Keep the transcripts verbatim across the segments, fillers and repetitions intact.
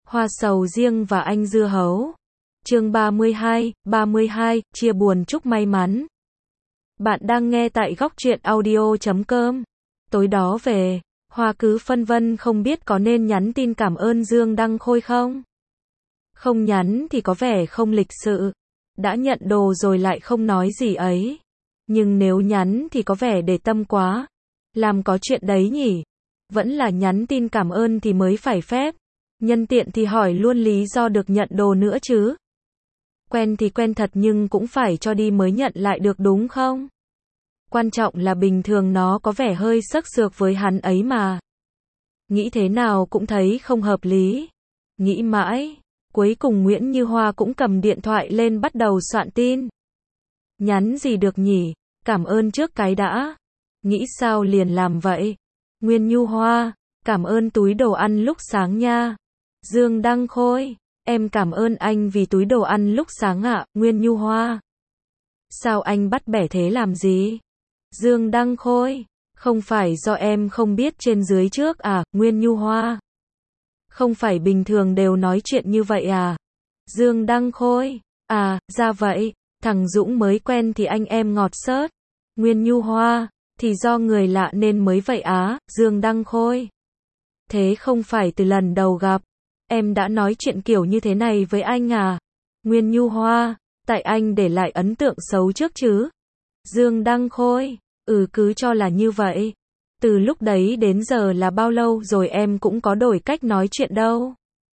Hoa sầu riêng và anh dưa hấu. Chương ba mươi hai, ba mươi hai, chia buồn chúc may mắn. Bạn đang nghe tại góc truyện audio chấm com. Tối đó về, Hoa cứ phân vân không biết có nên nhắn tin cảm ơn Dương Đăng Khôi không. Không nhắn thì có vẻ không lịch sự. Đã nhận đồ rồi lại không nói gì ấy. Nhưng nếu nhắn thì có vẻ để tâm quá. Làm có chuyện đấy nhỉ. Vẫn là nhắn tin cảm ơn thì mới phải phép. Nhân tiện thì hỏi luôn lý do được nhận đồ nữa chứ. Quen thì quen thật nhưng cũng phải cho đi mới nhận lại được đúng không? Quan trọng là bình thường nó có vẻ hơi sấc sược với hắn ấy mà. Nghĩ thế nào cũng thấy không hợp lý. Nghĩ mãi, cuối cùng Nguyễn Như Hoa cũng cầm điện thoại lên bắt đầu soạn tin. Nhắn gì được nhỉ? Cảm ơn trước cái đã. Nghĩ sao liền làm vậy? Nguyên Như Hoa, cảm ơn túi đồ ăn lúc sáng nha. Dương Đăng Khôi, em cảm ơn anh vì túi đồ ăn lúc sáng ạ. Nguyên Như Hoa, sao anh bắt bẻ thế làm gì? Dương Đăng Khôi, không phải do em không biết trên dưới trước à? Nguyên Như Hoa, không phải bình thường đều nói chuyện như vậy à? Dương Đăng Khôi, à, ra vậy, thằng Dũng mới quen thì anh em ngọt xớt. Nguyên Như Hoa, thì do người lạ nên mới vậy á. Dương Đăng Khôi, thế không phải từ lần đầu gặp, em đã nói chuyện kiểu như thế này với anh à? Nguyên Như Hoa, tại anh để lại ấn tượng xấu trước chứ. Dương Đăng Khôi, ừ cứ cho là như vậy. Từ lúc đấy đến giờ là bao lâu rồi em cũng có đổi cách nói chuyện đâu.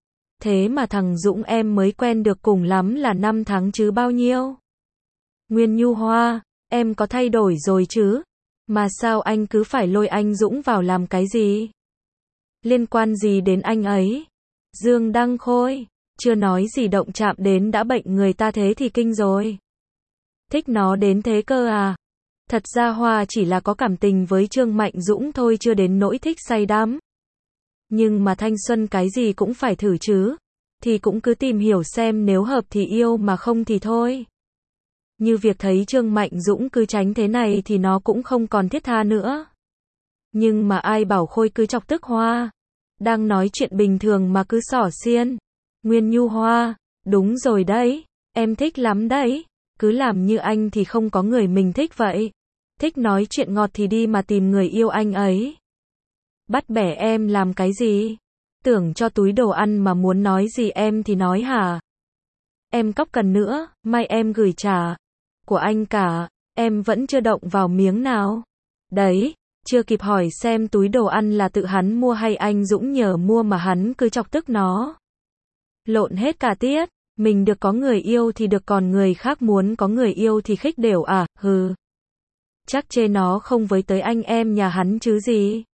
Thế mà thằng Dũng em mới quen được cùng lắm là năm tháng chứ bao nhiêu. Nguyên Như Hoa, em có thay đổi rồi chứ? Mà sao anh cứ phải lôi anh Dũng vào làm cái gì? Liên quan gì đến anh ấy? Dương Đăng Khôi, chưa nói gì động chạm đến đã bệnh người ta thế thì kinh rồi. Thích nó đến thế cơ à? Thật ra Hoa chỉ là có cảm tình với Trương Mạnh Dũng thôi, chưa đến nỗi thích say đắm. Nhưng mà thanh xuân cái gì cũng phải thử chứ. Thì cũng cứ tìm hiểu xem, nếu hợp thì yêu mà không thì thôi. Như việc thấy Trương Mạnh Dũng cứ tránh thế này thì nó cũng không còn thiết tha nữa. Nhưng mà ai bảo Khôi cứ chọc tức Hoa. Đang nói chuyện bình thường mà cứ xỏ xiên. Nguyên Như Hoa, đúng rồi đấy, em thích lắm đấy. Cứ làm như anh thì không có người mình thích vậy. Thích nói chuyện ngọt thì đi mà tìm người yêu anh ấy. Bắt bẻ em làm cái gì? Tưởng cho túi đồ ăn mà muốn nói gì em thì nói hả? Em cóc cần nữa, mai em gửi trả. Của anh cả, em vẫn chưa động vào miếng nào. Đấy, chưa kịp hỏi xem túi đồ ăn là tự hắn mua hay anh Dũng nhờ mua mà hắn cứ chọc tức nó. Lộn hết cả tiết, mình được có người yêu thì được, còn người khác muốn có người yêu thì khích đều à? Hừ. Chắc chê nó không với tới anh em nhà hắn chứ gì.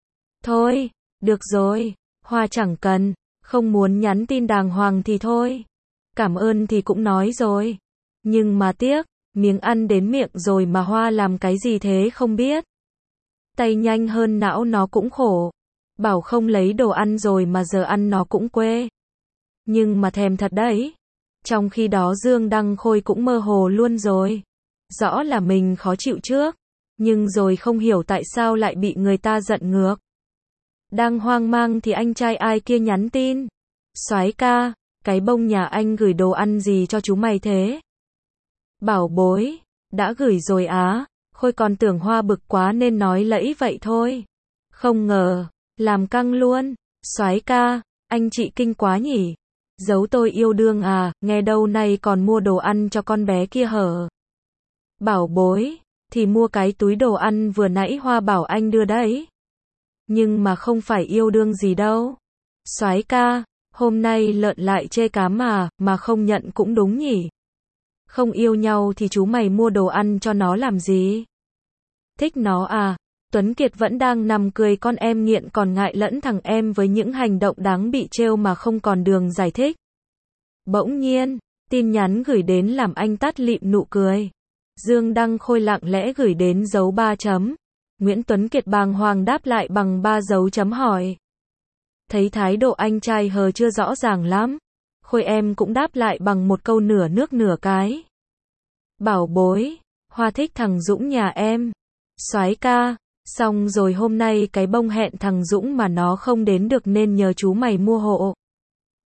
Thôi, được rồi, Hoa chẳng cần, không muốn nhắn tin đàng hoàng thì thôi. Cảm ơn thì cũng nói rồi. Nhưng mà tiếc, miếng ăn đến miệng rồi mà Hoa làm cái gì thế không biết. Tay nhanh hơn não nó cũng khổ. Bảo không lấy đồ ăn rồi mà giờ ăn nó cũng quê. Nhưng mà thèm thật đấy. Trong khi đó Dương Đăng Khôi cũng mơ hồ luôn rồi. Rõ là mình khó chịu trước. Nhưng rồi không hiểu tại sao lại bị người ta giận ngược. Đang hoang mang thì anh trai ai kia nhắn tin. Soái ca, cái bông nhà anh gửi đồ ăn gì cho chú mày thế? Bảo bối, đã gửi rồi á. Khôi còn tưởng Hoa bực quá nên nói lẫy vậy thôi. Không ngờ, làm căng luôn. Soái ca, anh chị kinh quá nhỉ. Giấu tôi yêu đương à, nghe đâu nay còn mua đồ ăn cho con bé kia hở. Bảo bối, thì mua cái túi đồ ăn vừa nãy Hoa bảo anh đưa đấy. Nhưng mà không phải yêu đương gì đâu. Soái ca, hôm nay lợn lại chê cám mà, mà không nhận cũng đúng nhỉ. Không yêu nhau thì chú mày mua đồ ăn cho nó làm gì? Thích nó à? Tuấn Kiệt vẫn đang nằm cười con em nghiện còn ngại lẫn thằng em với những hành động đáng bị trêu mà không còn đường giải thích. Bỗng nhiên, tin nhắn gửi đến làm anh tắt lịm nụ cười. Dương Đăng Khôi lặng lẽ gửi đến dấu ba chấm. Nguyễn Tuấn Kiệt bàng hoàng đáp lại bằng ba dấu chấm hỏi. Thấy thái độ anh trai hờ chưa rõ ràng lắm. Khôi em cũng đáp lại bằng một câu nửa nước nửa cái. Bảo bối, Hoa thích thằng Dũng nhà em. Soái ca, xong rồi hôm nay cái bông hẹn thằng Dũng mà nó không đến được nên nhờ chú mày mua hộ.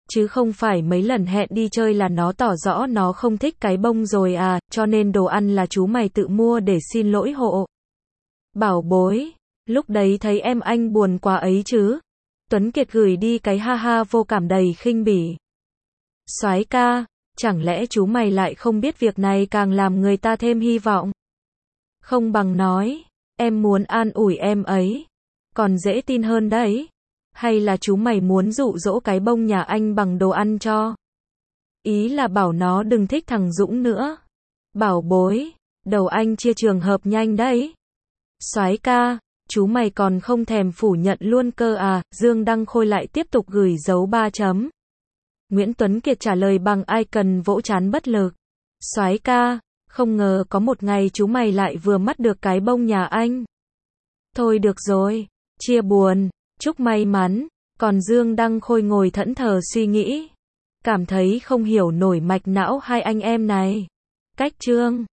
Chứ không phải mấy lần hẹn đi chơi là nó tỏ rõ nó không thích cái bông rồi à, cho nên đồ ăn là chú mày tự mua để xin lỗi hộ. Bảo bối, lúc đấy thấy em anh buồn quá ấy chứ. Tuấn Kiệt gửi đi cái ha ha vô cảm đầy khinh bỉ. Soái ca, chẳng lẽ chú mày lại không biết việc này càng làm người ta thêm hy vọng? Không bằng nói, em muốn an ủi em ấy. Còn dễ tin hơn đấy. Hay là chú mày muốn dụ dỗ cái bông nhà anh bằng đồ ăn cho? Ý là bảo nó đừng thích thằng Dũng nữa. Bảo bối, đầu anh chia trường hợp nhanh đấy. Soái ca, chú mày còn không thèm phủ nhận luôn cơ à? Dương Đăng Khôi lại tiếp tục gửi dấu ba chấm. Nguyễn Tuấn Kiệt trả lời bằng icon vỗ trán bất lực. Soái ca, không ngờ có một ngày chú mày lại vừa mắt được cái bông nhà anh. Thôi được rồi, chia buồn, chúc may mắn. Còn Dương Đăng Khôi ngồi thẫn thờ suy nghĩ, cảm thấy không hiểu nổi mạch não hai anh em này. Cách chương